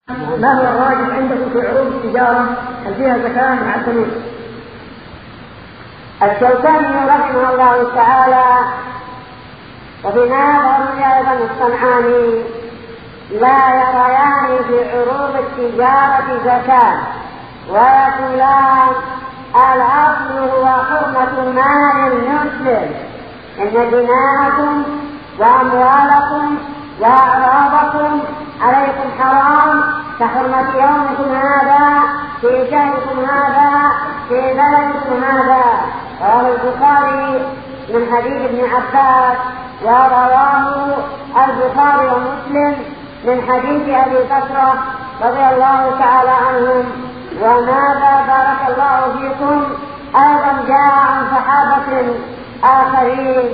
ما هو الراجح عندكم في عروض التجارة؟ هل فيها زكاة مع الفلوس؟ الشوكاني رحمه الله تعالى وفي هذا أيضا الصنعاني لا يريان في عروض التجارة زكاة، ويقولان الأصل هو حرمة مال المسلم، إن دماءكم وأموالكم وأعراضكم عليكم حرام كحرمة يومكم هذا في شهركم هذا في بلدكم هذا. رواه البخاري من حديث ابن عباس، ورواه البخاري ومسلم من حديث أبي بكر رضي الله تعالى عنهم. وماذا بارك الله فيكم أيضا جاء عن صحابة آخرين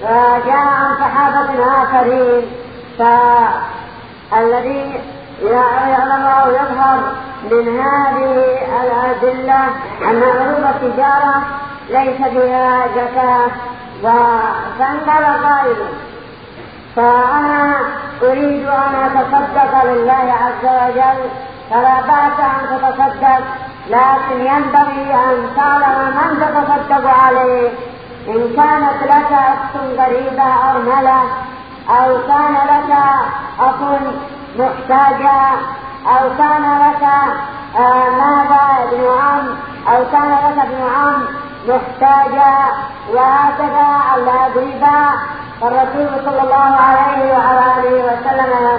فالذي يعلم أو يظهر من هذه الأدلة أن عروض التجارة ليس بها زكاة. فانقل قائل فأنا أريد أن أتصدق لله عز وجل، فلا بأس أن تتصدق، لكن ينبغي أن تعلم من تتصدق عليه. إن كانت لك أخت غريبة أرملة، أو كان لك أخ محتاجة، أو كان لك ابن عم، أو كان لك ابن عم محتاجة، وهكذا الأقرباء. فالرسول صلى الله عليه وعلى آله وسلم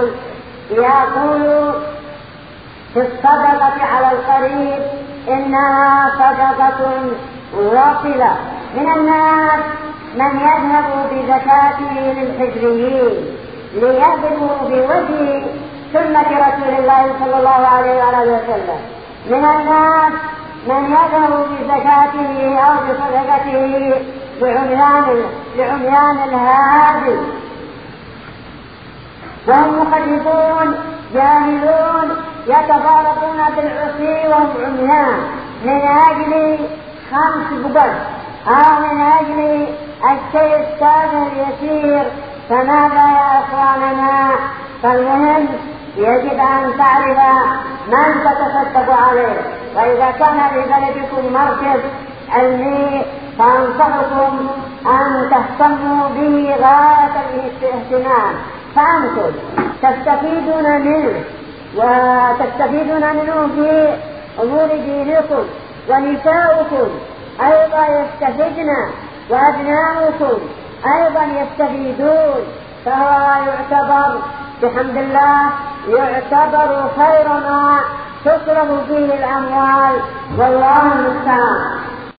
يقول في الصدقة على القريب إنها صدقة واصلة. من الناس من يذهب بزكاته للحجريين ليهدموا بوجه سنة رسول الله صلى الله عليه وآله وسلم. من الناس من يذهب بزكاته أو بصدقته لعميان الهادي، وهم مخلفون جاهلون يتفارقون بالعصي وهم عميان من أجل 5 بقر أو من أجل الشيء التافه اليسير. فماذا يا إخواننا؟ فالمهم يجب أن تعرف من تتصدق عليه. وإذا كان لبلدكم مركز علمي فأنصحكم أن تهتموا به غاية الاهتمام، فأنتم تستفيدون منه في أمور دينكم، ونساؤكم أيضا يستفيدن، وأبناؤكم أيضا يستفيدون. فهو يعتبر بحمد الله يعتبر خير ما تصرف فيه الأموال، والله المستعان.